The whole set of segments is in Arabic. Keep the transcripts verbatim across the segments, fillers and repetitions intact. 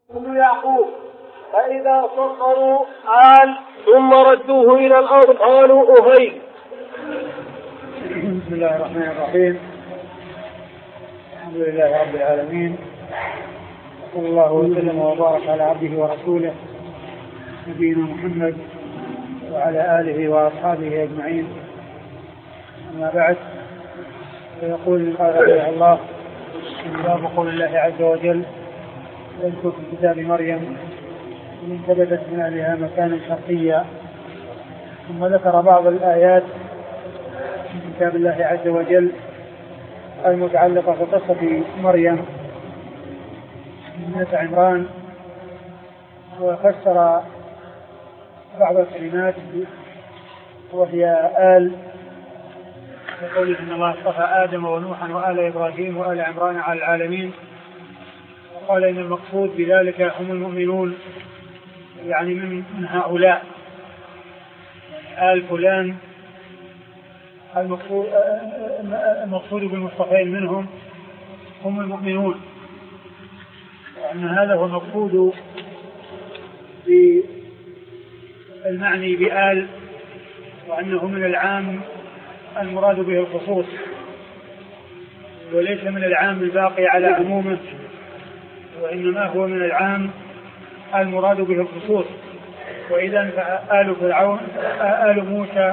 ابن يعقوب فإذا صغروا آل ثم ردوه إلى الأرض قالوا أهيل. بسم الله الرحمن الرحيم. الحمد لله رب العالمين، صلى الله وسلم وبارك على عبده ورسوله نبينا محمد وعلى آله وأصحابه أجمعين. أما بعد، فيقول قال رحمه الله من باب قول الله عز وجل يذكر في كتاب مريم إن ثبتت من أهلها مكانا شرقيا، ثم ذكر بعض الآيات من كتاب الله عز وجل المتعلقة بقصة مريم ابنة عمران، وفسر بعض الكلمات وهي آل، يقول إن الله اصطفى آدم ونوحا وآل إبراهيم وآل عمران على العالمين، وقال إن المقصود بذلك هم المؤمنون، يعني من, من هؤلاء آل فلان. المقصود, المقصود بالمصطفين منهم هم المؤمنون، وأن هذا هو المقصود بالمعني بآل، وأنه من العام المراد به الخصوص وليس من العام الباقي على عمومه، وإنما هو من العام المراد به الخصوص. وإذا فآل فرعون آل موسى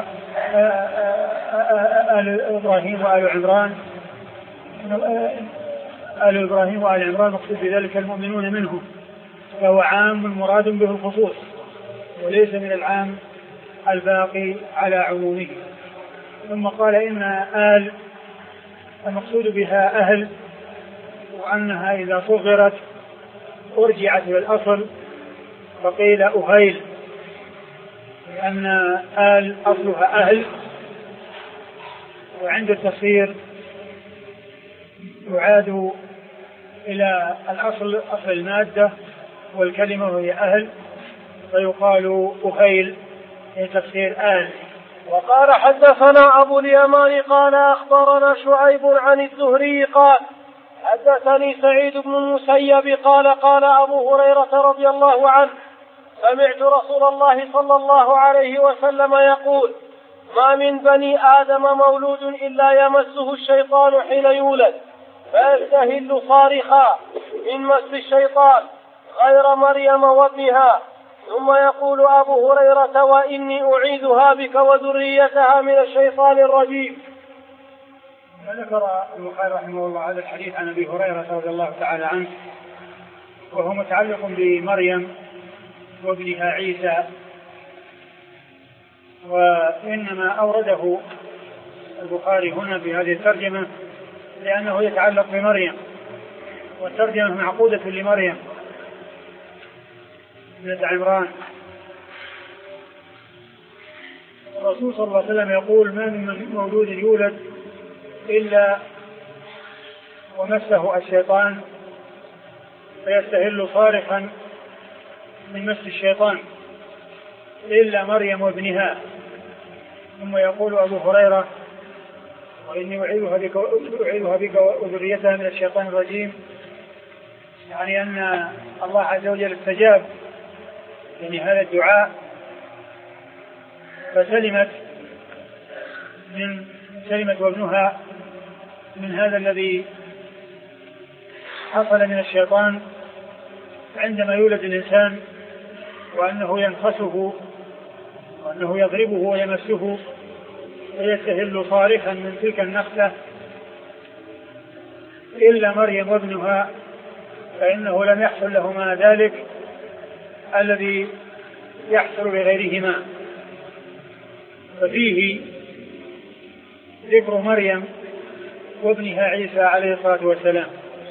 آل إبراهيم وآل عمران آل إبراهيم وآل عمران مقصود بذلك المؤمنون منهم، فهو عام مراد به الخصوص وليس من العام الباقي على عمومه. ثم قال إن آل المقصود بها أهل، وأنها إذا صغرت أرجعت إلى الأصل فقيل أهيل، لأن آل أصلها أهل، وعند التصغير يعاد إلى الأصل أصل المادة والكلمة وهي أهل، فيقال أهيل في تصغير آل. وقال حدثنا أبو اليمان قال أخبرنا شعيب عن الزهري قال حدثني سعيد بن المسيب قال قال أبو هريرة رضي الله عنه سمعت رسول الله صلى الله عليه وسلم يقول ما من بني آدم مولود إلا يمسه الشيطان حين يولد فيستهل صارخا من مس الشيطان غير مريم وابنها. ثم يقول أبو هريرة وإني أعيذها بك وذريتها من الشيطان الرجيم. ذكر البخاري رحمه الله هذا الحديث عن أبي هريرة رضي الله تعالى عنه، وهو متعلق بمريم وابنها عيسى، وإنما أورده البخاري هنا في هذه الترجمة لأنه يتعلق بمريم، والترجمة معقودة لمريم ابنة عمران. الرسول صلى الله عليه وسلم يقول ما من مولود يولد إلا ومسه الشيطان فيستهل صارخا من مس الشيطان إلا مريم وابنها. ثم يقول أبو هريرة وإني أعيذها بك, أعيذها بك وذريتها من الشيطان الرجيم، يعني أن الله عز وجل استجاب يعني هذا الدعاء، فسلمت من سلمت وابنها من هذا الذي حصل من الشيطان عندما يولد الإنسان، وأنه ينخسه وأنه يضربه ويمسه ويستهل صارخا من تلك النخلة إلا مريم وابنها، فإنه لم يحصل لهما ذلك الذي يحصل بغيرهما. ففيه ذكر مريم وابنها عيسى عليه الصلاة والسلام.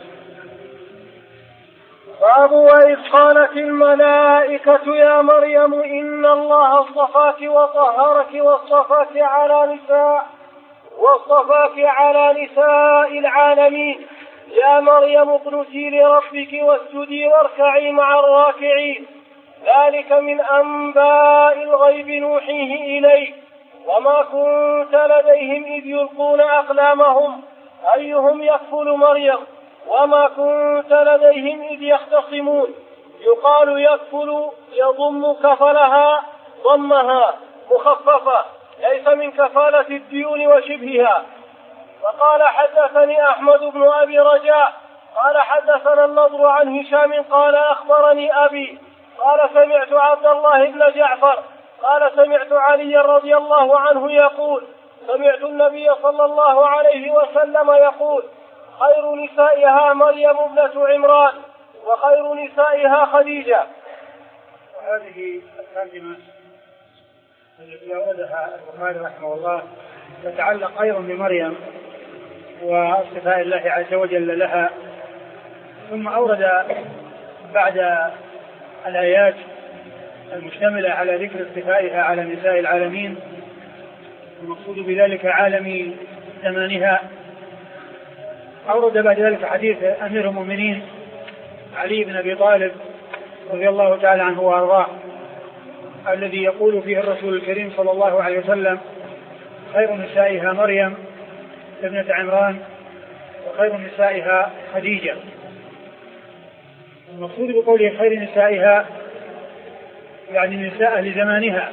باب وإذ قالت الملائكة يا مريم إن الله اصطفاك وطهرك واصطفاك على نساء واصطفاك على نساء العالمين يا مريم اقنتي لربك واسجدي واركعي مع الراكعين ذلك من أنباء الغيب نوحيه إليك وما كنت لديهم إذ يلقون أقلامهم أيهم يكفل مريم وما كنت لديهم إذ يختصمون يقال يكفل يضم كفلها ضمها مخففة ليس من كفالة الديون وشبهها. وقال حدثني أحمد بن أبي رجاء قال حدثنا النضر عن هشام قال أخبرني أبي قال سمعت عبد الله بن جعفر قال سمعت علي رضي الله عنه يقول سمعت النبي صلى الله عليه وسلم يقول خير نسائها مريم ابنة عمران وخير نسائها خديجة. وهذه الترجمة التي أوردها البخاري رحمه الله تتعلق أيضا بمريم واصطفاء الله عز وجل لها، ثم أورد بعد الآيات المشتملة على ذكر اصطفائها على نساء العالمين المقصود بذلك عالم زمانها، أورد بعد ذلك حديث أمير المؤمنين علي بن أبي طالب رضي الله تعالى عنه وأرضاه الذي يقول فيه الرسول الكريم صلى الله عليه وسلم خير نسائها مريم ابنة عمران وخير نسائها خديجة. المقصود بقوله خير نسائها يعني نساء لزمانها.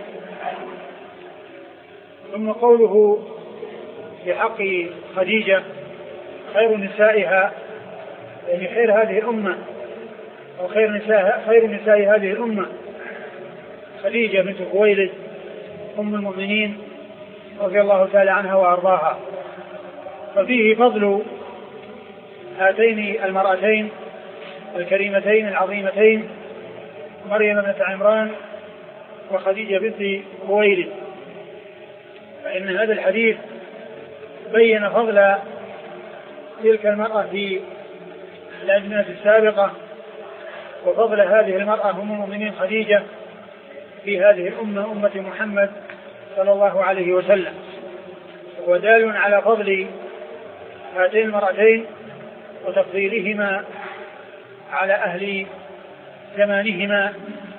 ثم قوله في حق خديجة خير نسائها يعني خير هذه الأمة أو خير نساء خير نساء هذه الأمة خديجة بنت خويلد أم المؤمنين رضي الله تعالى عنها وأرضاها. ففيه فضل هاتين المرأتين الكريمتين العظيمتين مريم بنت عمران وخديجة بنت خويلد، فإن هذا الحديث بين فضل تلك المرأة في الأزمنة السابقة وفضل هذه المرأة أم المؤمنين خديجة في هذه الأمة أمة محمد صلى الله عليه وسلم، ودال على فضل هاتين المرأتين وتفضيلهما على أهل زمانهما.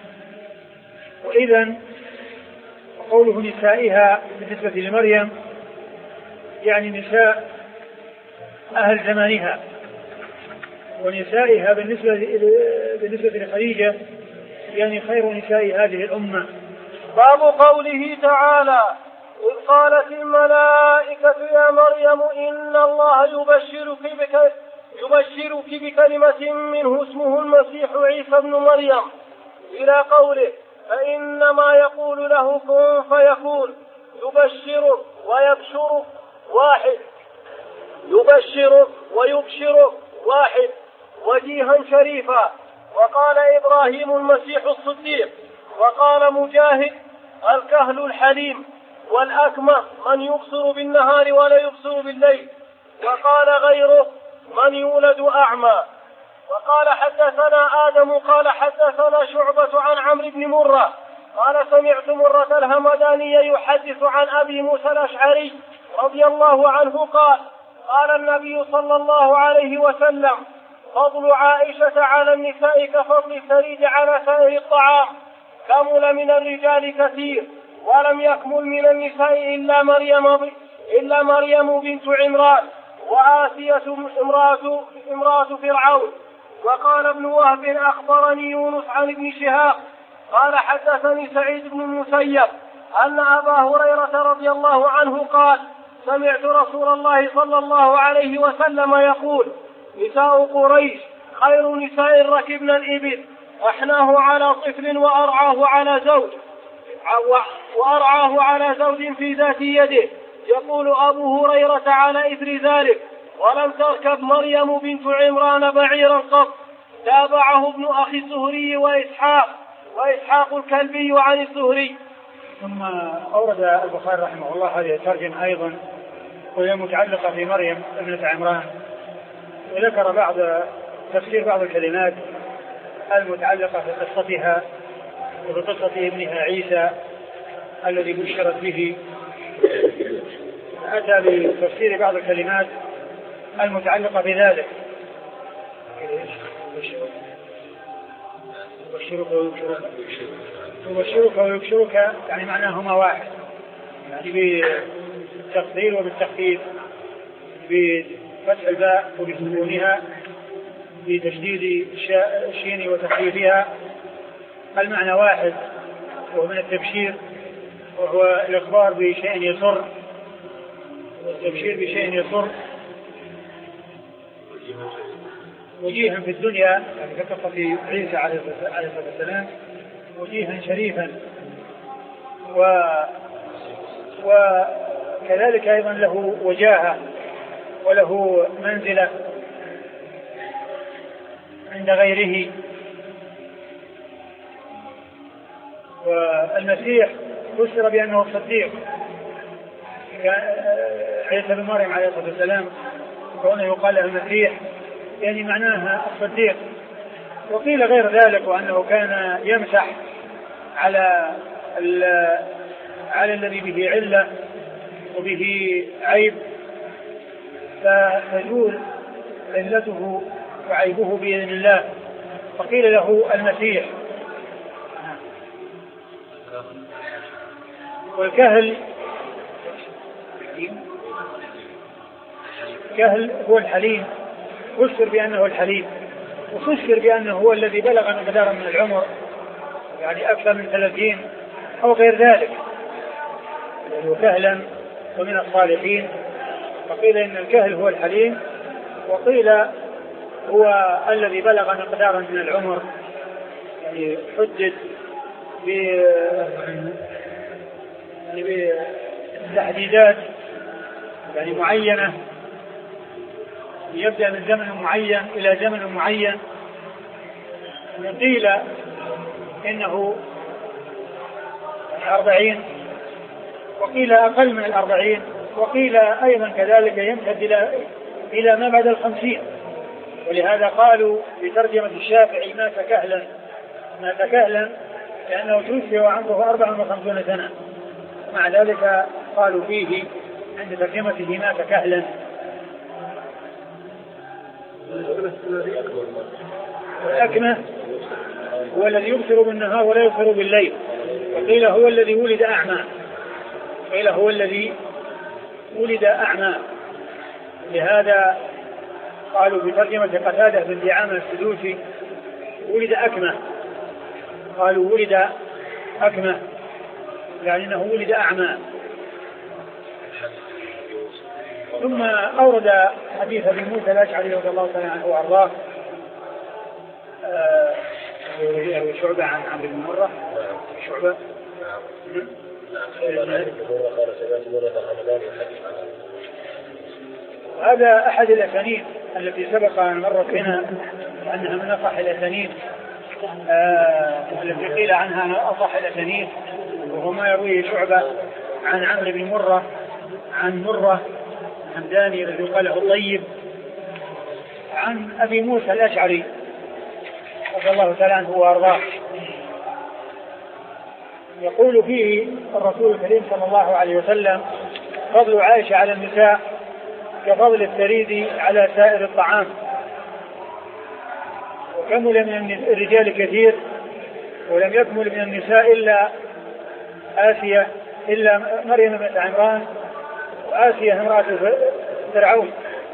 وإذن قوله نسائها بالنسبة لمريم يعني نساء أهل زمانها، ونسائها بالنسبة بالنسبة لخديجة يعني خير نساء هذه الأمة. باب قوله تعالى إذ قالت الملائكة يا مريم إن الله يبشرك بك يبشرك بكلمة منه اسمه المسيح عيسى ابن مريم إلى قوله فإنما يقول له كن فيكون. يبشرك ويبشرك واحد، يبشرك ويبشرك واحد، وجيها شريفا. وقال إبراهيم المسيح الصديق. وقال مجاهد الكهل الحليم، والأكمة من يبصر بالنهار ولا يبصر بالليل. وقال غيره من يولد أعمى. وقال حدثنا آدم قال حدثنا شعبة عن عمرو بن مرة قال سمعت مرة الهمداني يحدث عن أبي موسى الأشعري رضي الله عنه قال قال النبي صلى الله عليه وسلم فضل عائشة على النساء كفضل الثريد على سائر الطعام، كمل من الرجال كثير ولم يكمل من النساء إلا مريم إلا مريم بنت عمران وآسية امرأة امرأة فرعون. وقال ابن وهب أخبرني يونس عن ابن شهاب قال حدثني سعيد بن المسيب أن أبا هريرة رضي الله عنه قال سمعت رسول الله صلى الله عليه وسلم يقول نساء قريش خير نساء ركبنا الإبل أحناه على طفل وأرعاه على زوج وأرعاه على زوج في ذات يده. يقول أبو هريرة على إثر ذلك ولم تركب مريم بنت عمران بعيرا قط. تابعه ابن أخي الزهري وإسحاق وإسحاق الكلبي عن الزهري. ثم أورد البخاري رحمه الله هذه الترجمة أيضا وهي متعلقة في مريم ابنة عمران، وذكر بعض تفسير بعض الكلمات المتعلقة في قصتها وفي قصة ابنها عيسى الذي بشرت به. أتى بتفسير بعض الكلمات المتعلقة بذلك يبشرك ويبشرك يبشرك ويبشرك يعني معناهما واحد، يعني بالتفضيل وبالتخفيف بفتح الباء وبسكونها بتشديد الشين وتخفيفها، المعنى واحد وهو من التبشير، وهو الإخبار بشيء يسر، التبشير بشيء يسر. وجيها في الدنيا يعني كقصة عيسى عليه الصلاة والسلام وجيها شريفا، و وكذلك أيضا له وجاهة وله منزلة عند غيره. والمسيح فسر بأنه الصديق، عيسى بن مريم عليه الصلاة والسلام كونه يقال له المسيح يعني معناها الصديق. وقيل غير ذلك، وأنه كان يمسح على على الذي به علة وبه عيب فتزول علته وعيبه بإذن الله، فقيل له المسيح. والكهل كهل هو الحليم، فسر بأنه الحليم، وفسر بأنه هو الذي بلغ مقدارا من العمر يعني أكثر من ثلاثين أو غير ذلك، يعني كهلا ومن الصالحين. فقيل إن الكهل هو الحليم، وقيل هو الذي بلغ مقدارا من العمر يعني حدد بتحديدات يعني معينة، يبدأ من زمن معين إلى زمن معين. قيل إنه أربعين، وقيل أقل من الأربعين، وقيل أيضا كذلك يمتد إلى إلى ما بعد الخمسين. ولهذا قالوا بترجمة الشافعي مات كهلا، مات كهلا لأنه توفي وعمره أربع وخمسون سنة، مع ذلك قالوا فيه عند ترجمته مات كهلا. والأكمة هو الذي يبصر بالنهار ولا يبصر بالليل، وقيل هو الذي ولد أعمى، قيل هو الذي ولد أعمى. لهذا قالوا بترجمة قتادة بن دعامة السدوسي ولد أكمة، قالوا ولد أكمة يعني أنه ولد أعمى. ثم أورد حديث أبي موسى الأشعري رضي الله تعالى عنه وأرضاه شعبة عن عمرو بن مرة، شعبة هذا أحد الأسانيد التي سبق أن مرت بنا أنها من أصح الأسانيد التي قيل عنها أنها أصح الأسانيد، وهو ما يرويه شعبة عن عمرو بن مرة عن مرة حمداني الذي قال له طيب عن أبي موسى الأشعري رضي الله تعالى عنه وأرضاه. يقول فيه الرسول الكريم صلى الله عليه وسلم: فضل عائشة على النساء كفضل الثريد على سائر الطعام، وكمل من الرجال كثير ولم يكمل من النساء إلا آسية إلا مريم بنت عمران وآسية امرأة فرعون.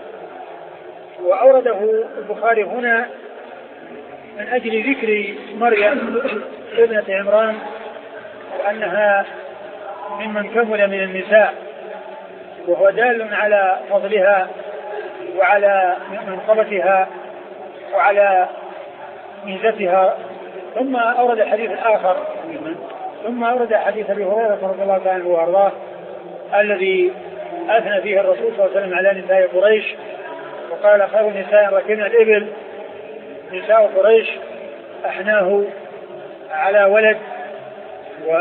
وأورده البخاري هنا من أجل ذكر مريم ابنة عمران وأنها ممن كمل من النساء، وهو دال على فضلها وعلى منقبتها وعلى ميزتها. ثم أورد الحديث الآخر ثم أورد حديث أبي هريرة رضي الله عنه وأرضاه الذي أثنى فيه الرسول صلى الله عليه وسلم على نساء قريش، وقال: خير نساء ركبنا الإبل نساء قريش أحناه على ولد و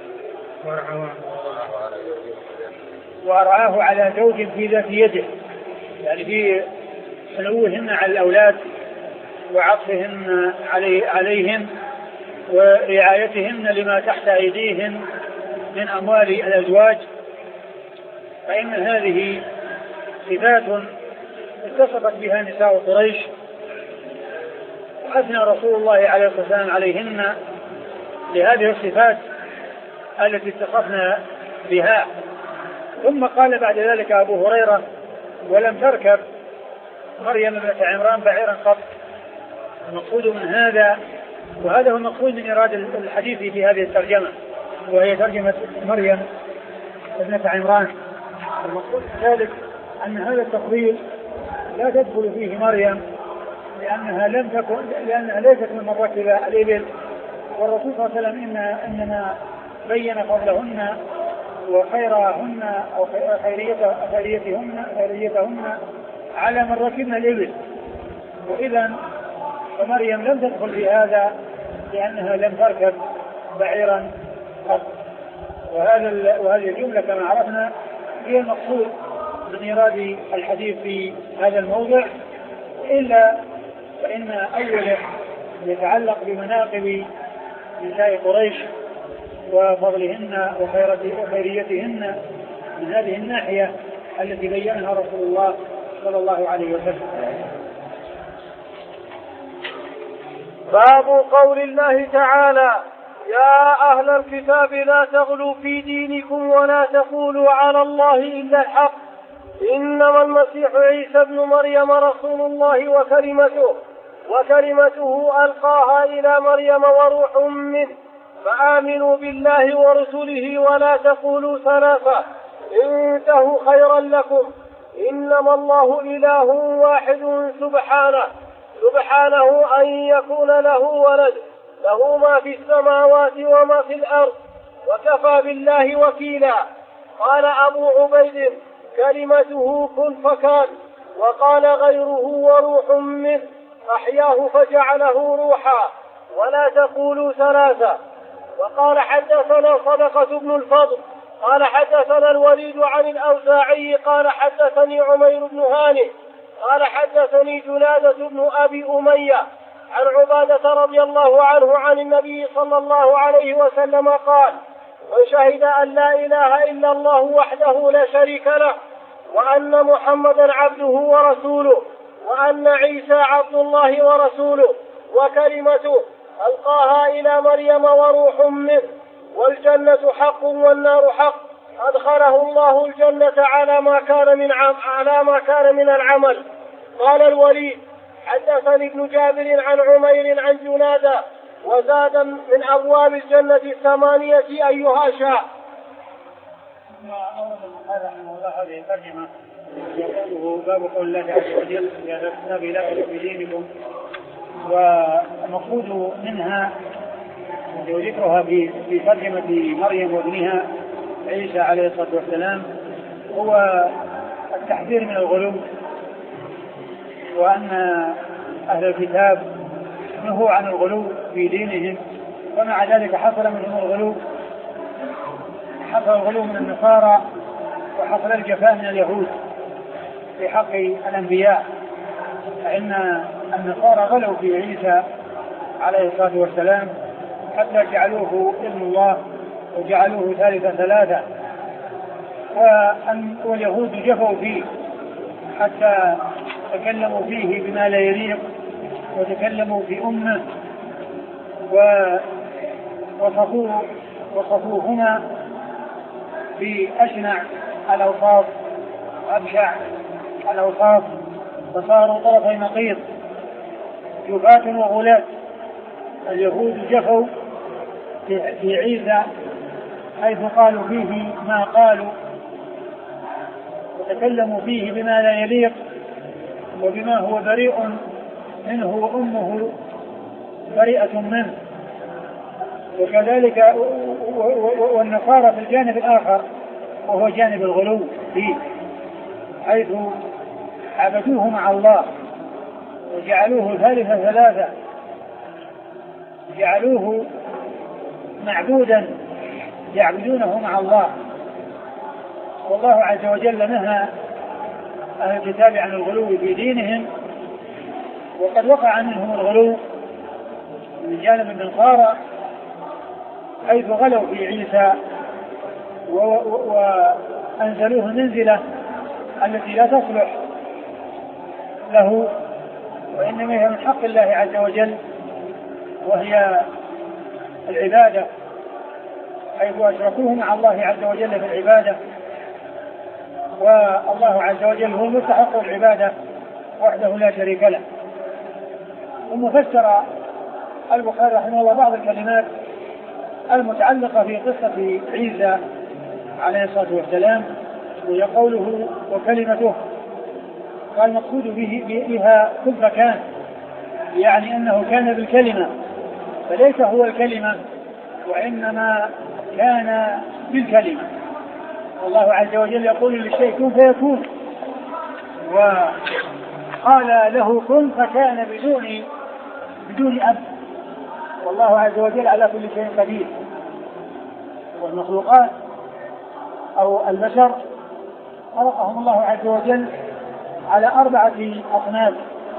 وأرعاه على زوج في ذات يده، يعني في سلوهن على الأولاد وعطفهن علي عليهم ورعايتهن لما تحت أيديهن من أموال الأزواج. فإن هذه صفات اتصفت بها نساء قريش، وأثنى رسول الله عليه الصلاة والسلام عليهن لهذه الصفات التي اتصفنا بها. ثم قال بعد ذلك أبو هريرة: ولم تركب مريم بنت عمران بعيرا قط المقصود من هذا، وهذا هو المقصود من إرادة الحديث في هذه الترجمة، وهي ترجمة مريم ابنة عمران. المقصود من ذلك أن هذا التفضيل لا تدخل فيه مريم، لأنها لم تكن لأنها ليست من ركب الإبل، والرسول صلى الله عليه وسلم إنما بين فضلهن وخيرهن أو خيريتهن خيريتهن على من ركبنا الإبل، وإذا فمريم لم تدخل في هذا لأنها لم تركب بعيرا قط. وهذا وهذه الجملة كما عرفنا هي المقصود من إيراد الحديث في هذا الموضع، إلا فإن أوله يتعلق بمناقب نساء قريش وفضلهن وخيريتهن من هذه الناحية التي بينها رسول الله صلى الله عليه وسلم. باب قول الله تعالى: يا أهل الكتاب لا تغلوا في دينكم ولا تقولوا على الله إلا الحق، إنما المسيح عيسى ابن مريم رسول الله وكلمته وكلمته ألقاها إلى مريم وروح منه، فآمنوا بالله ورسله ولا تقولوا ثلاثة، انتهوا خيرا لكم، إنما الله إله واحد سبحانه سبحانه أن يكون له ولد، له ما في السماوات وما في الأرض، وكفى بالله وكيلا. قال أبو عبيد: كلمته كن فكان. وقال غيره: وروح منه، أحياه فجعله روحا، ولا تقولوا ثلاثة. وقال حدثنا صدقة بن الفضل قال حدثنا الوليد عن الأوزاعي قال حدثني عمير بن هانئ قال حدثني جنادة بن أبي أمية عن عبادة رضي الله عنه عن النبي صلى الله عليه وسلم قال: من شهد أن لا إله إلا الله وحده لا شريك له، وأن محمدا عبده ورسوله، وأن عيسى عبد الله ورسوله وكلمته ألقاها إلى مريم وروح منه، والجنة حق والنار حق، أدخله الله الجنة على ما كان من عم على ما كان من العمل. قال الوليد: حدثني ابن جابر عن عمير عن جنادة وزاد: من أبواب الجنة الثمانية أيها شاء. هذا رحمه الله هذه الترجمة يقوله باب قول الله عز وجل: يا أهل الكتاب لا تغلوا في دينكم، والمقصود منها وذكرها في ترجمة مريم وابنها عيسى عليه الصلاة والسلام هو التحذير من الغلو، وأن أهل الكتاب نهوا عن الغلو في دينهم، ومع ذلك حصل منهم الغلو، حصل الغلو من النصارى وحصل الجفاء من اليهود في حق الأنبياء، فإن النصارى غلوا في عيسى عليه الصلاة والسلام حتى جعلوه ابن الله وجعلوه ثالث ثلاثة، واليهود جفوا فيه حتى تكلموا فيه بما لا يليق، وتكلموا في أمه ووصفوه وصفوهما بأشنع الأوصاف وأبشع الأوصاف، فصاروا طرفي نقيض جفاة وغلاة. اليهود جفوا في عيسى حيث قالوا فيه ما قالوا وتكلموا فيه بما لا يليق وبما هو بريء منه وأمه بريئة منه، وكذلك والنصارى في الجانب الآخر وهو جانب الغلو فيه، حيث عبدوه مع الله وجعلوه ثالث ثلاثة، جعلوه معبودا يعبدونه مع الله. والله عز وجل نهى أهل الكتاب عن الغلو في دينهم، وقد وقع منهم الغلو من جانب النصارى حيث غلوا في عيسى وأنزلوه منزلة التي لا تصلح له، وإنما هي من حق الله عز وجل وهي العبادة، حيث أشركوه مع الله عز وجل في العبادة، والله عز وجل هو المستحق العبادة وحده لا شريك له. ثم فسر البخاري رحمه الله بعض الكلمات المتعلقة في قصة عيسى عليه الصلاة والسلام، وهي قوله وكلمته. قال المقصود به بها كن فكان، يعني أنه كان بالكلمة، فليس هو الكلمة وإنما كان بالكلمة. والله عز وجل يقول للشيء كن فيكون، وقال له كن فكان بدون بدون أب. والله عز وجل على كل شيء قدير. والمخلوقات أو البشر خلقهم الله عز وجل على أربعة أصناف.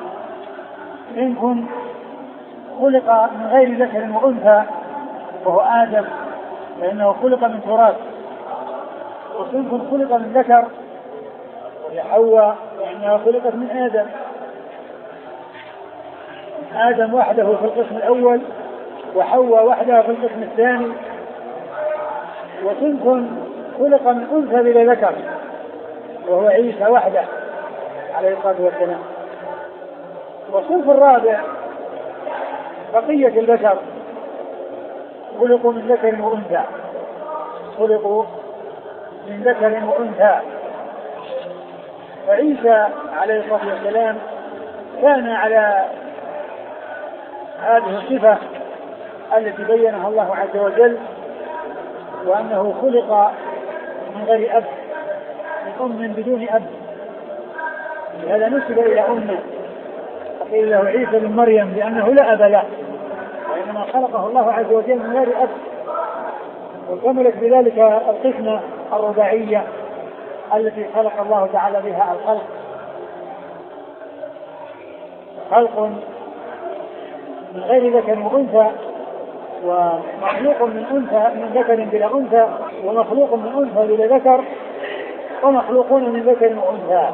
منهم خلق من غير ذكر وأنثى وهو آدم فإنه خلق من تراب، وصنف خلق من ذكر وهي حواء لأنها خلقت من آدم، آدم وحده في القسم الأول وحواء وحدها في القسم الثاني. وصنف خلق من أنثى بلا ذكر وهو عيسى وحده عليه الصلاة والسلام. والصنف الرابع بقية البشر خلقوا من ذكر وأنثى خلقوا من ذكر وأنثى. فعيسى عليه الصلاة والسلام كان على هذه الصفة التي بينها الله عز وجل، وأنه خلق من غير أب، من أم بدون أب. هذا نسب إلى أمه، فقيل له عيسى بن مريم لأنه لا أب له، وإنما خلقه الله عز وجل من غير أب. وكملت بذلك القسمة الرباعية التي خلق الله تعالى بها الخلق، خلق من غير ذكر وأنثى، ومخلوق من أنثى من ذكر بلا أنثى، ومخلوق من أنثى بلا ذكر، ومخلوقون من ذكر وأنثى.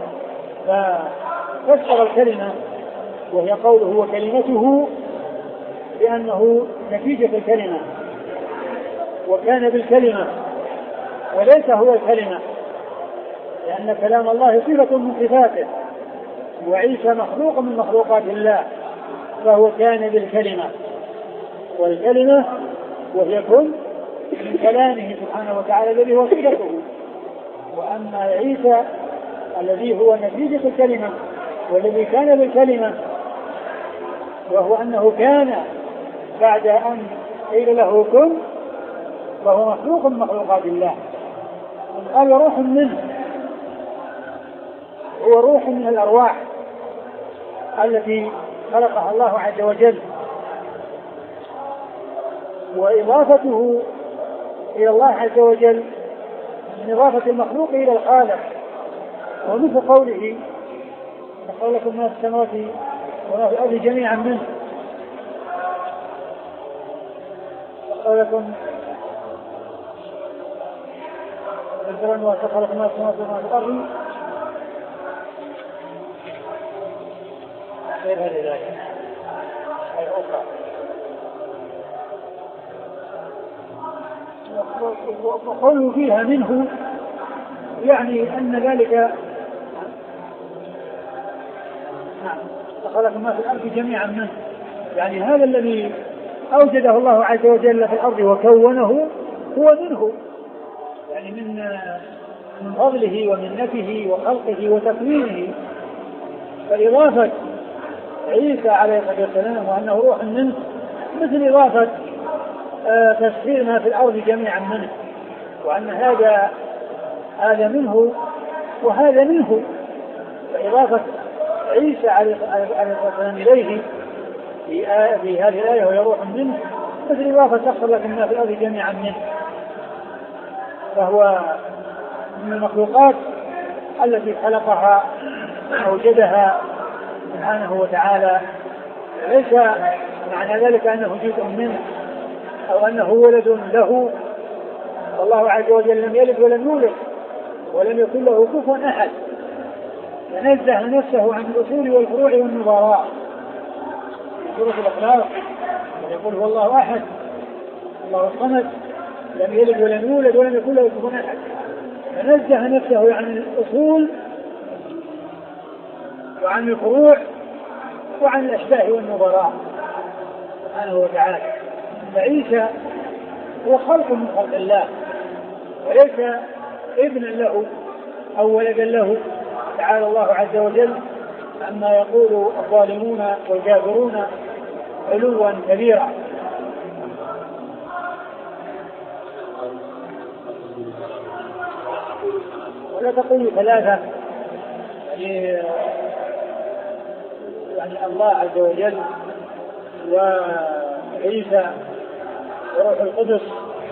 ففسر الكلمة وهي قوله وكلمته بأنه نتيجة الكلمة، وكان بالكلمة وليس هو الكلمة، لأن كلام الله صفة من صفاته، وعيسى مخلوق من مخلوقات الله، فهو كان بالكلمة. والكلمة وهي كن من كلامه سبحانه وتعالى الذي هو صفته. وأما عيسى الذي هو نتيجة الكلمة والذي كان بالكلمة، وهو أنه كان بعد أن قيل له كن، فهو مخلوق من مخلوقات الله. قال روح منه، هو روح من الأرواح التي خلقها الله عز وجل. وإضافته إلى الله عز وجل من إضافة المخلوق إلى الخالق، ومثل قوله يقول لكم ما في السماوات وما في الأرض جميعا منه، يقول لكم الزمن وخلق ما في السماوات وما في الأرض غير هذه الآية أي أخرى. وقوله فيها منه يعني أن ذلك نعم خلق ما في الأرض جميعا منه، يعني هذا الذي أوجده الله عز وجل في الأرض وكونه هو منه، يعني من من فضله ومنته وخلقه وتكوينه. فإضافة عيسى عليه الصلاة والسلام وأنه روح منه مثل إضافة آه تسخير ما في الأرض جميعا منه، وأن هذا هذا منه وهذا منه. فإضافة عيسى عليه الصلاة والسلام إليه في, آه في هذه الآية وهي روح منه مثل إضافة تسخر لكم ما في الأرض جميعا منه. فهو من المخلوقات التي خلقها أوجدها سبحانه وتعالى، ليس معنى ذلك أنه جزء منه أو أنه ولد له. والله عز وجل لم يلد ولم يولد ولم يكن له كفوا أحد، فنزه نفسه عن الأصول والفروع والنظراء. سورة الإخلاص يقول هو الله أحد الله الصمد لم يلد ولم يولد ولم يكن له كفوا أحد، فنزه نفسه عن الأصول وعن الفروع وعن الأشباه والنظراء سبحانه وتعالى. فعيسى هو خلق من خلق الله وليس ابنا له أو ولدا له، تعالى الله عز وجل عما يقول الظالمون والكافرون علوا كبيرا. ولا تقول ثلاثة، يعني, يعني الله عز وجل وعيسى وروح القدس،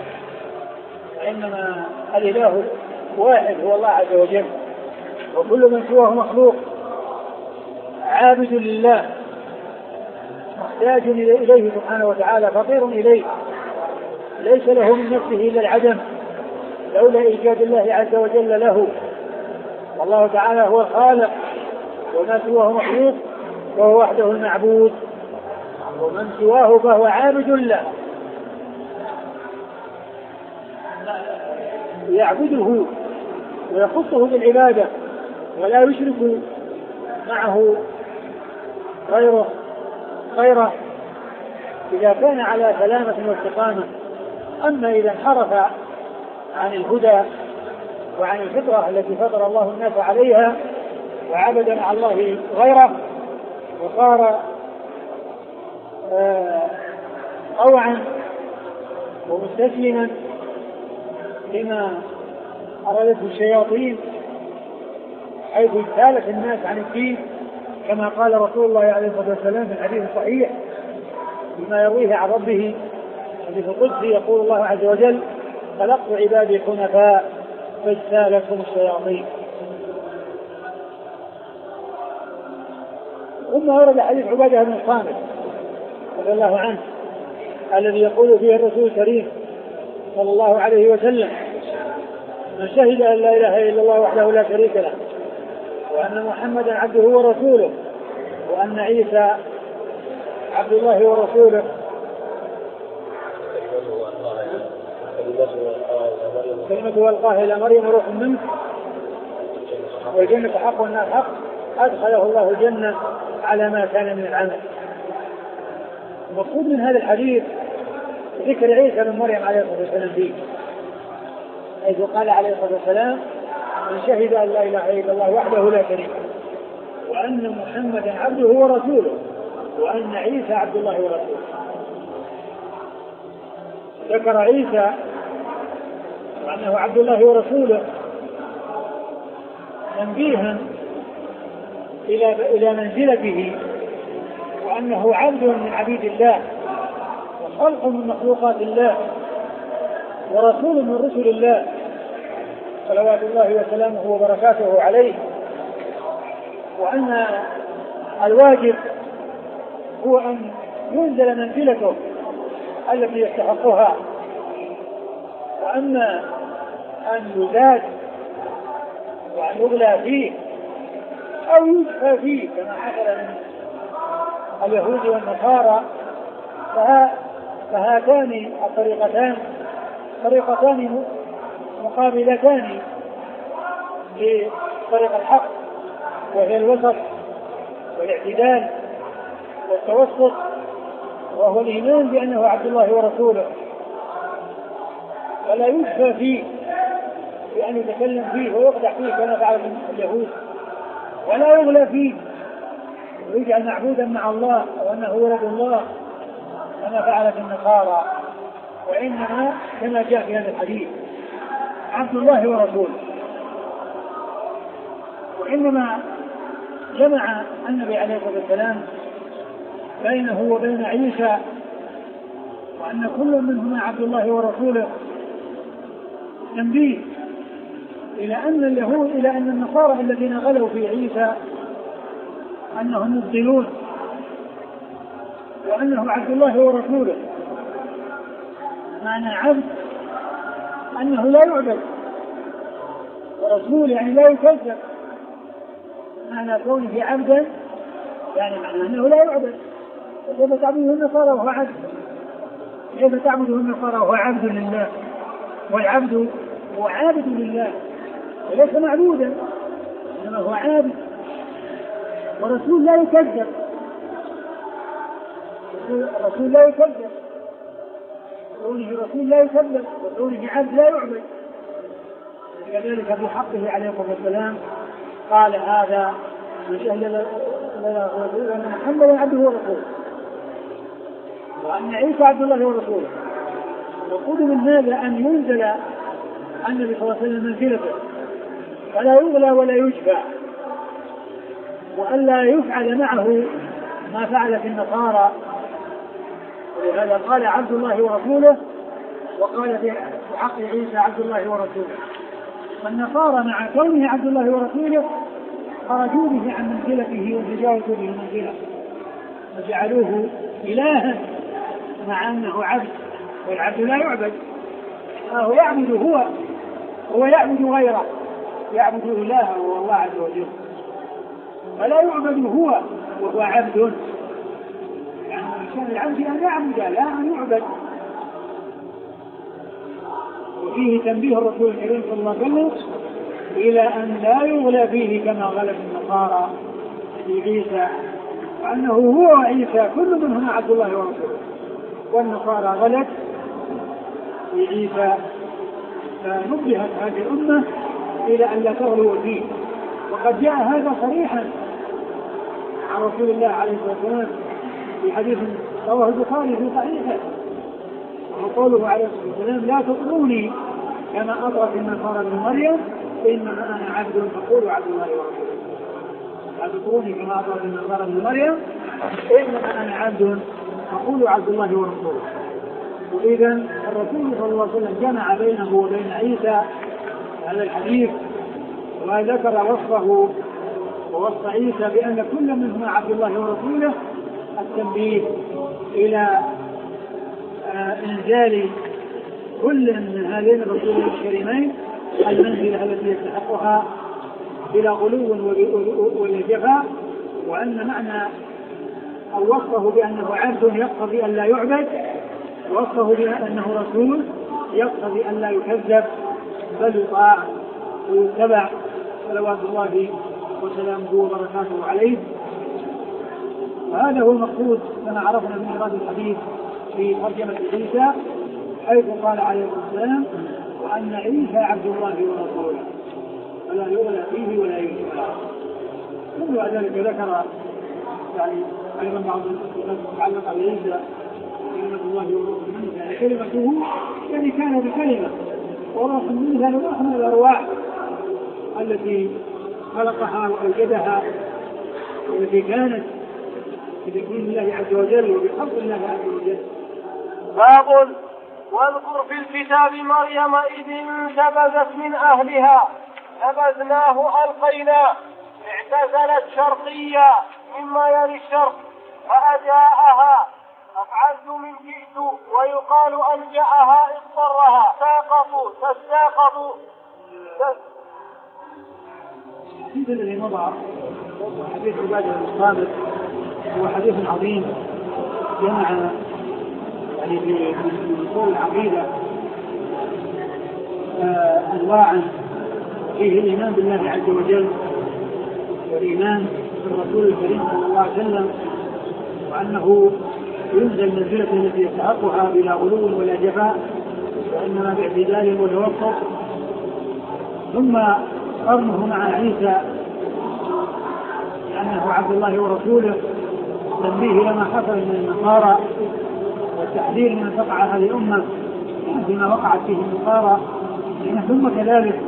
وإنما الإله واحد هو الله عز وجل، وكل من سواه مخلوق عابد لله محتاج إليه سبحانه وتعالى، فقير إليه، ليس له من نفسه إلا العدم لولا إيجاد الله عز وجل له. والله تعالى هو الخالق وما سواه مخلوق وهو وحده المعبود، ومن سواه فهو عابد له يعبده ويخصه بالعبادة ولا يشرك معه غيره غيره إذا كان على سلامة واستقامة. أما إذا انحرف عن الهدى وعن الفطرة التي فطر الله الناس عليها وعبد مع الله غيره وصار طوعا ومستسلما لما أرادته الشياطين حيث اجتالت الناس عن الدين، كما قال رسول الله عليه الصلاة والسلام في الحديث الصحيح بما يرويه عن ربه الحديث القدسي، يقول الله عز وجل: خلقت عبادي حنفاء فاجتالتهم الشياطين. ثم ورد حديث عبادة بن الصامت رضي الله عنه الذي يقول فيه الرسول الكريم صلى الله عليه وسلم: من شهد أن لا إله إلا الله وحده لا شريك له وأن محمدا عبده ورسوله وأن عيسى عبد الله ورسوله كلمته ألقاها إلى مريم روح منه والجنة حق والنار حق أدخله الله الجنة على ما كان من العمل. المقصود من هذا الحديث ذكر عيسى بن مريم عليه الصلاة والسلام فيه، حيث قال عليه الصلاة والسلام: من شهد أن لا إله إلا الله وحده لا شريك له وأن محمدا عبده ورسوله وأن عيسى عبد الله ورسوله. ذكر عيسى وأنه عبد الله ورسوله تنبيها إلى إلى منزلته وأنه عبد من عبيد الله وخلق من مخلوقات الله ورسول من رسل الله صلوات الله وسلامه وبركاته عليه، وأن الواجب هو أن ينزل منزلته التي يستحقها، وأما أن يزاد وأن يغلى فيه أو يجفى فيه كما حصل من اليهود والنصارى، فهاتان الطريقتان طريقتان مقابلتان لطريق الحق، وهي الوسط والاعتدال والتوسط، وهو الإيمان بأنه عبد الله ورسوله ولا يجفى فيه بأن يتكلم فيه ويقدح فيه كما فعل اليهود، ولا يغلى فيه ويجعل معبودا مع الله وأنه ولد الله كما فعلت النصارى، وإنما كما جاء في هذا الحديث عبد الله ورسوله. وإنما جمع النبي عليه الصلاة والسلام بينه وبين عيسى وأن كل منهما عبد الله ورسوله تنبيه إلى أن اليهود إلى أن النصارى الذين غلوا في عيسى أنهم مبطلون وأنه عبد الله ورسوله. معنى عبد أنه لا يعبد، ورسول يعني لا يكذب. معنى كونه عبدا يعني معنى أنه لا يعبد. كيف تعبده النصارى وهو عبد؟ كيف تعبده النصارى وهو عبد لله؟ والعبد هو عابد لله وليس معبودا، إنما هو عابد. ورسول لا يكذب الرسول لا يكذب، كونه رسول لا يكذب، وكونه عبد لا يعبد. كذلك في حقه عليه الصلاة والسلام قال هذا من شهد لنا رسول أن محمدا عبده ورسوله وأن عيسى عبد الله ورسوله. يقول من هذا أن ينزل النبي صلى الله عليه وسلم منزلته فلا يغلى ولا يشفع، وألا يفعل معه ما فعل في النصارى. ولهذا قال عبد الله ورسوله، وقال في حق عيسى عبد الله ورسوله. فالنصارى مع كونه عبد الله ورسوله خرجوا به عن منزلته وتجاوزوا به منزله وجعلوه إلها مع أنه عبد، والعبد لا يعبد، فهو يعبد هو هو يعبد غيره، يعبد إلهه وهو الله عز وجل، فلا يعبد هو وهو عبد. يعني كان العبد أن يعبد لا أن يعبد. وفيه تنبيه الرسول الكريم صلى الله عليه وسلم إلى أن لا يغلى فيه كما غلب النصارى في عيسى، وأنه هو وعيسى كل منهما عبد الله ورسوله، والنصارى غلت في عيسى. فنبهت هذه الأمة إلى أن لا تغلو فيه. وقد جاء هذا صريحا عن رسول الله عليه الصلاة والسلام في حديث رواه البخاري في صحيحه، وقوله عليه الصلاة والسلام لا تطروني كما أطرت النصارى ابن مريم إنما أنا عبد فقولوا عبد الله ورسوله. لا تطروني كما أطرت النصارى ابن مريم إنما أنا عبد فقولوا عبد الله ورسوله. وإذا الرسول صلى الله عليه وسلم جمع بينه وبين عيسى هذا الحديث، وذكر وصفه ووصف عيسى بأن كل منهما عبد الله ورسوله، التنبيه إلى إنزال كل من هذين الرسولين الكريمين المنزلة التي يستحقها بلا غلو ولا جفاء، وأن معنى أو وصفه بأنه عبد يقتضي أن لا يعبد، ووصفه بأنه رسول يقتضي أن لا يكذب بل يطاع ويتبع صلوات الله وسلامه وبركاته عليه. وهذا هو المقصود كما عرفنا من إيراد الحديث في ترجمة عيسى، حيث قال عليه الصلاة والسلام وأن عيسى عبد الله ورسوله ولا يغلى فيه ولا يشفع. ثم ذلك ذكر يعني أيضا بعض المتعلق بعيسى كلمة الله ورسوله، يعني كلمته يعني كان بكلمة وروح منها روح من الأرواح التي خلقها وأوجدها والتي كانت بدين الله عز وجل وبحق الله عز وجل. باب واذكر في الكتاب مريم إذ انتبذت من أهلها نبذناه ألقيناه اعتزلت شرقيا مما يلي الشرق فأجاءها أفعلت من جئت ويقال أنجأها اضطرها ساقط تساقط. الحديث الذي مضى حديث عبادة الصامت هو حديث عظيم، جمع يعني في اصول العقيدة أنواعا فيه الإيمان بالله عز وجل والإيمان بالرسول الكريم صلى الله عليه وسلم، وأنه ينزل منزلته التي يستحقها بلا غلو ولا جفاء وإنما باعتدال وتوسط. ثم قرنه مع عيسى لأنه عبد الله ورسوله، تنبيه لما حصل من النصارى والتحذير من تقع هذه الأمة بما وقعت فيه النصارى. ثم كذلك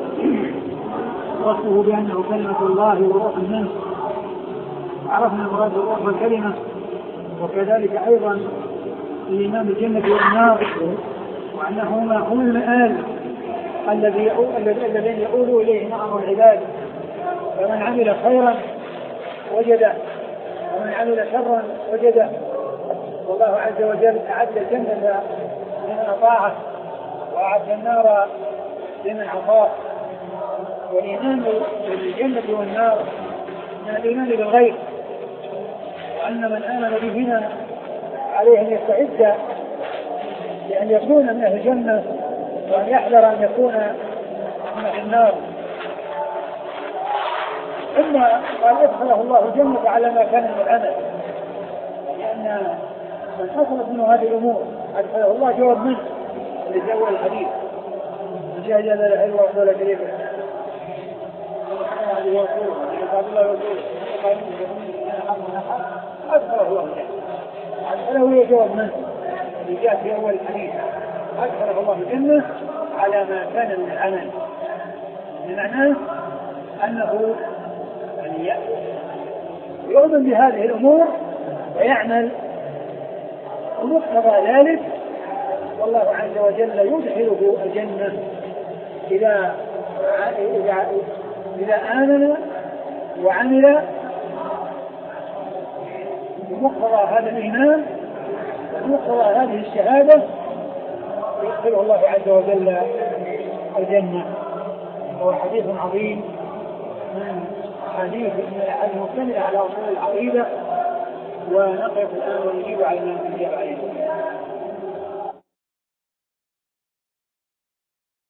وصفه بأنه كلمة الله وروح منه، عرفنا مراد الروح والكلمة، وكذلك أيضا الإيمان بالجنة والنار، وأنهما هم المآل الذي الذين يؤول إليه نعم العباد، فمن عمل خيرا وجده ومن عمل شرا وجده. والله عز وجل أعد الجنة لمن أطاعه وأعد النار لمن عصاه. والإيمان بالجنة والنار من الإيمان بالغيب، وأن من آمن بهما عليه أن يستعد لأن يكون من أهل الجنة وأن يحذر أن يكون من أهل النار. ثم قال ادخله الله الجنة على ما كان من العمل، لأن من حصلت منه هذه الأمور أدخله الله جواب منه اللي في أول الحديث من شهد لا إله إلا الله وحده لا شريك له هذه ورسوله عباد الله ورسوله أدخله الله أدخله جواب منه اللي جاء في أول الحديث أدخله الله الجنة على ما كان من العمل. بمعنى أنه يعني يؤمن بهذه الأمور ويعمل ومقتضى ذلك والله عز وجل يدخله الجنة إذا إذا إذا آمن وعمل بمقتضى هذا الإيمان ومقتضى هذه الشهادة يدخله الله عز وجل الجنة. هو حديث عظيم من حديث المشتمل على أصول العقيدة ونقف الآن ونجيب على ما نجيب عليه.